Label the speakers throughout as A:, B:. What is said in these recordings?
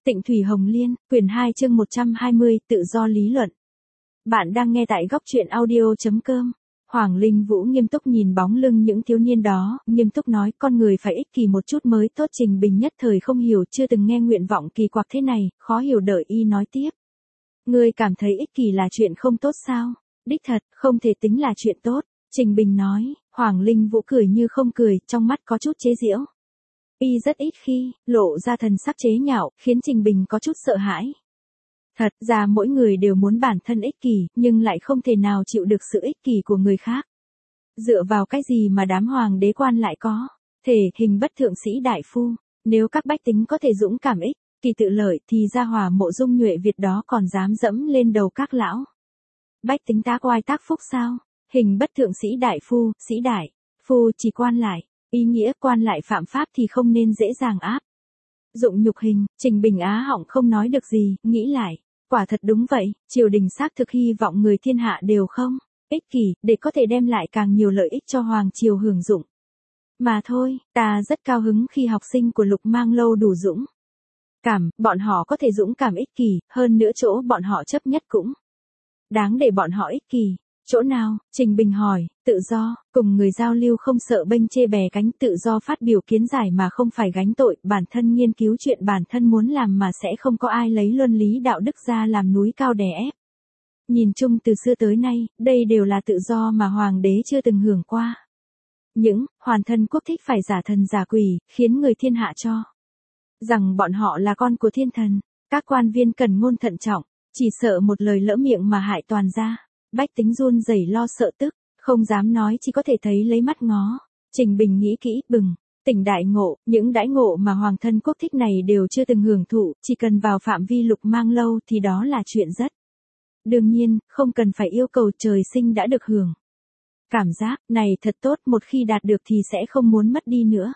A: Tịnh Thủy Hồng Liên, quyển 2 chương 120, tự do lý luận. Bạn đang nghe tại góc truyện audio.com. Hoàng Linh Vũ nghiêm túc nhìn bóng lưng những thiếu niên đó, nghiêm túc nói con người phải ích kỷ một chút mới tốt. Trình Bình nhất thời không hiểu, chưa từng nghe nguyện vọng kỳ quặc thế này, khó hiểu đợi y nói tiếp. Ngươi cảm thấy ích kỷ là chuyện không tốt sao? Đích thật, không thể tính là chuyện tốt. Trình Bình nói. Hoàng Linh Vũ cười như không cười, trong mắt có chút chế giễu. Y rất ít khi lộ ra thần sắc chế nhạo, khiến Trình Bình có chút sợ hãi. Thật ra mỗi người đều muốn bản thân ích kỷ, nhưng lại không thể nào chịu được sự ích kỷ của người khác. Dựa vào cái gì mà đám hoàng đế quan lại có thể hình bất thượng sĩ đại phu? Nếu các bách tính có thể dũng cảm ích kỷ tự lợi thì ra Hòa Mộ Dung Nhuệ Việt đó còn dám dẫm lên đầu các lão bách tính tác oai tác phúc sao? Hình bất thượng sĩ đại phu, sĩ đại phu chỉ quan lại. Ý nghĩa quan lại phạm pháp thì không nên dễ dàng áp dụng nhục hình. Trình Bình á họng không nói được gì, nghĩ lại. Quả thật đúng vậy, triều đình xác thực hy vọng người thiên hạ đều không ích kỷ, để có thể đem lại càng nhiều lợi ích cho hoàng triều hưởng dụng. Mà thôi, ta rất cao hứng khi học sinh của Lục Mang Lâu đủ dũng cảm, bọn họ có thể dũng cảm ích kỷ, hơn nữa chỗ bọn họ chấp nhất cũng đáng để bọn họ ích kỷ. Chỗ nào? Trình Bình hỏi. Tự do, cùng người giao lưu không sợ bênh chê bè cánh, tự do phát biểu kiến giải mà không phải gánh tội, bản thân nghiên cứu chuyện bản thân muốn làm mà sẽ không có ai lấy luân lý đạo đức ra làm núi cao đè ép. Nhìn chung từ xưa tới nay, đây đều là tự do mà hoàng đế chưa từng hưởng qua. Những hoàn thân quốc thích phải giả thần giả quỷ, khiến người thiên hạ cho rằng bọn họ là con của thiên thần. Các quan viên cần ngôn thận trọng, chỉ sợ một lời lỡ miệng mà hại toàn gia. Bách tính run rẩy lo sợ tức, không dám nói, chỉ có thể thấy lấy mắt ngó. Trình Bình nghĩ kỹ, bừng tỉnh đại ngộ, những đãi ngộ mà hoàng thân quốc thích này đều chưa từng hưởng thụ, chỉ cần vào phạm vi Lục Mang Lâu thì đó là chuyện rất đương nhiên, không cần phải yêu cầu trời sinh đã được hưởng. Cảm giác này thật tốt, một khi đạt được thì sẽ không muốn mất đi nữa.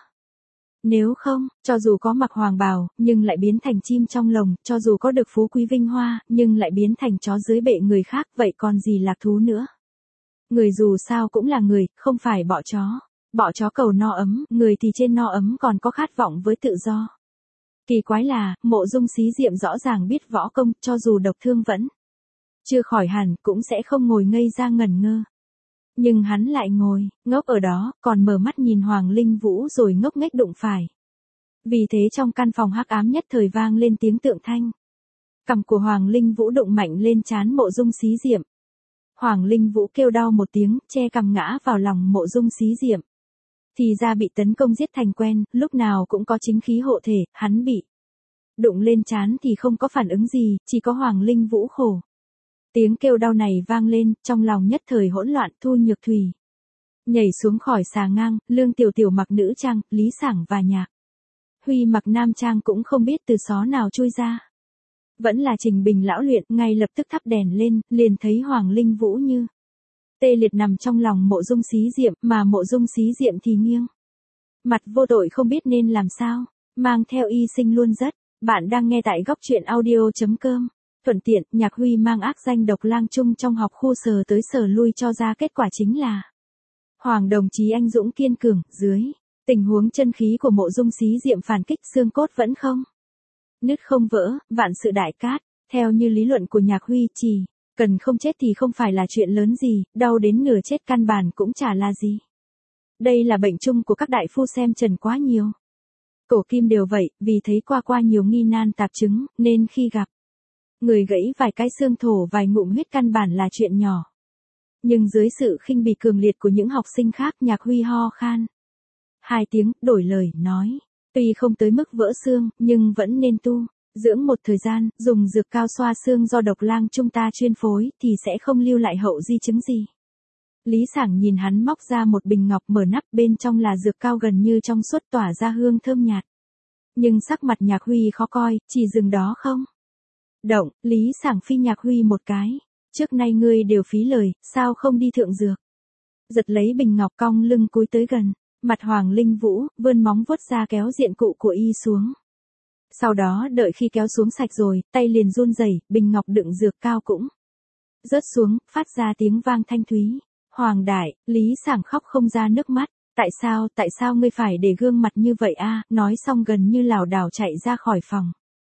A: Nếu không, cho dù có mặc hoàng bào, nhưng lại biến thành chim trong lồng, cho dù có được phú quý vinh hoa, nhưng lại biến thành chó dưới bệ người khác, vậy còn gì lạc thú nữa. Người dù sao cũng là người, không phải bọ chó. Bọ chó cầu no ấm, người thì trên no ấm còn có khát vọng với tự do. Kỳ quái là, Mộ Dung Xí Diệm rõ ràng biết võ công, cho dù độc thương vẫn chưa khỏi hẳn, cũng sẽ không ngồi ngây ra ngẩn ngơ. Nhưng hắn lại ngồi, ngốc ở đó, còn mở mắt nhìn Hoàng Linh Vũ rồi ngốc nghếch đụng phải. Vì thế trong căn phòng hắc ám nhất thời vang lên tiếng tượng thanh. Cằm của Hoàng Linh Vũ đụng mạnh lên trán Mộ Dung Xí Diệm. Hoàng Linh Vũ kêu đau một tiếng, che cằm ngã vào lòng Mộ Dung Xí Diệm. Thì ra bị tấn công giết thành quen, lúc nào cũng có chính khí hộ thể, hắn bị đụng lên trán thì không có phản ứng gì, chỉ có Hoàng Linh Vũ khổ. Tiếng kêu đau này vang lên, trong lòng nhất thời hỗn loạn. Thu Nhược Thủy nhảy xuống khỏi xà ngang, Lương Tiểu Tiểu mặc nữ trang, Lý Sảng và Nhạc Huy mặc nam trang cũng không biết từ xó nào chui ra. Vẫn là Trình Bình lão luyện, ngay lập tức thắp đèn lên, liền thấy Hoàng Linh Vũ như tê liệt nằm trong lòng Mộ Dung Xí Diệm, mà Mộ Dung Xí Diệm thì nghiêng mặt vô tội không biết nên làm sao, mang theo y sinh luôn rất. Bạn đang nghe tại góc truyện audio.com. Thuận tiện, Nhạc Huy mang ác danh độc lang chung trong học khu sờ tới sờ lui, cho ra kết quả chính là Hoàng đồng chí anh dũng kiên cường. Dưới tình huống chân khí của Mộ Dung Xí Diệm phản kích, xương cốt vẫn không nứt không vỡ, vạn sự đại cát. Theo như lý luận của Nhạc Huy, chỉ cần không chết thì không phải là chuyện lớn gì, đau đến nửa chết căn bản cũng chả là gì. Đây là bệnh chung của các đại phu xem trần quá nhiều. Cổ kim đều vậy, vì thấy qua nhiều nghi nan tạp chứng, nên khi gặp người gãy vài cái xương thổ vài ngụm huyết căn bản là chuyện nhỏ. Nhưng dưới sự khinh bỉ cường liệt của những học sinh khác, Nhạc Huy ho khan 2 tiếng, đổi lời, nói. Tuy không tới mức vỡ xương, nhưng vẫn nên tu dưỡng một thời gian, dùng dược cao xoa xương do độc lang chúng ta chuyên phối, thì sẽ không lưu lại hậu di chứng gì. Lý Sảng nhìn hắn móc ra một bình ngọc, mở nắp, bên trong là dược cao gần như trong suốt, tỏa ra hương thơm nhạt. Nhưng sắc mặt Nhạc Huy khó coi, chỉ dừng đó không động. Lý Sảng phi Nhạc Huy một cái. Trước nay ngươi đều phí lời, sao không đi thượng dược? Giật lấy bình ngọc, cong lưng cúi tới gần mặt Hoàng Linh Vũ, vươn móng vuốt ra kéo diện cụ của y xuống. Sau đó đợi khi kéo xuống sạch rồi, tay liền run rẩy, bình ngọc đựng dược cao cũng rớt xuống, phát ra tiếng vang thanh thúy. Hoàng đại, Lý Sảng khóc không ra nước mắt. Tại sao ngươi phải để gương mặt như vậy a? Nói xong gần như lảo đảo chạy ra khỏi phòng.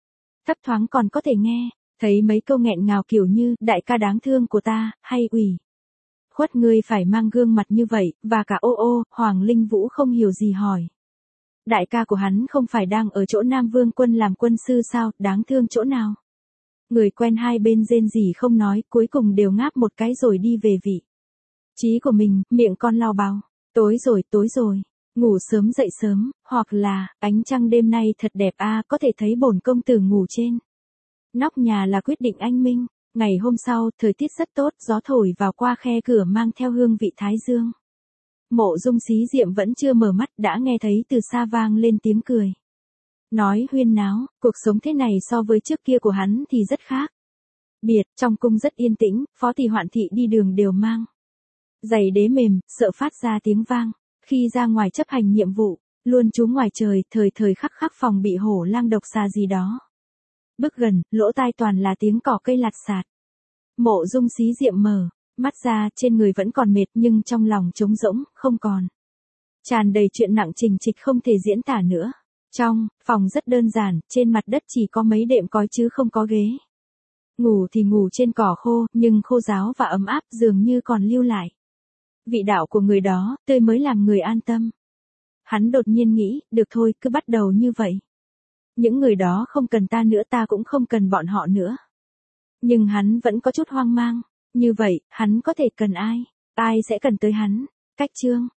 A: thấp thoáng còn có thể nghe, thấy mấy câu nghẹn ngào kiểu như, đại ca đáng thương của ta, hay ủy khuất ngươi phải mang gương mặt như vậy, và cả ô, Hoàng Linh Vũ không hiểu gì hỏi. Đại ca của hắn không phải đang ở chỗ Nam Vương quân làm quân sư sao, đáng thương chỗ nào? Người quen hai bên rên rỉ không nói, cuối cùng đều ngáp một cái rồi đi về vị trí của mình, miệng con lau bao. Tối rồi, ngủ sớm dậy sớm, hoặc là, ánh trăng đêm nay thật đẹp a, có thể thấy bổn công tử ngủ trên nóc nhà là quyết định anh minh. Ngày hôm sau, thời tiết rất tốt, gió thổi vào qua khe cửa mang theo hương vị thái dương. Mộ Dung Xí Diệm vẫn chưa mở mắt đã nghe thấy từ xa vang lên tiếng cười. Nói huyên náo, cuộc sống thế này so với trước kia của hắn thì rất khác. Biệt, trong cung rất yên tĩnh, Phó Thị Hoạn Thị đi đường đều mang giày đế mềm, sợ phát ra tiếng vang. Khi ra ngoài chấp hành nhiệm vụ, luôn trú ngoài trời, thời khắc phòng bị hổ lang độc xà gì đó. Bước gần, lỗ tai toàn là tiếng cỏ cây lạt sạt. Mộ Dung Xí Diệm mở mắt ra, trên người vẫn còn mệt nhưng trong lòng trống rỗng, không còn tràn đầy chuyện nặng trình trịch không thể diễn tả nữa. Trong phòng rất đơn giản, trên mặt đất chỉ có mấy đệm cói chứ không có ghế. Ngủ thì ngủ trên cỏ khô, nhưng khô ráo và ấm áp dường như còn lưu lại vị đạo của người đó, tươi mới làm người an tâm. Hắn đột nhiên nghĩ, được thôi, cứ bắt đầu như vậy. Những người đó không cần ta nữa, ta cũng không cần bọn họ nữa. Nhưng hắn vẫn có chút hoang mang. Như vậy, hắn có thể cần ai? Ai sẽ cần tới hắn? Cách chương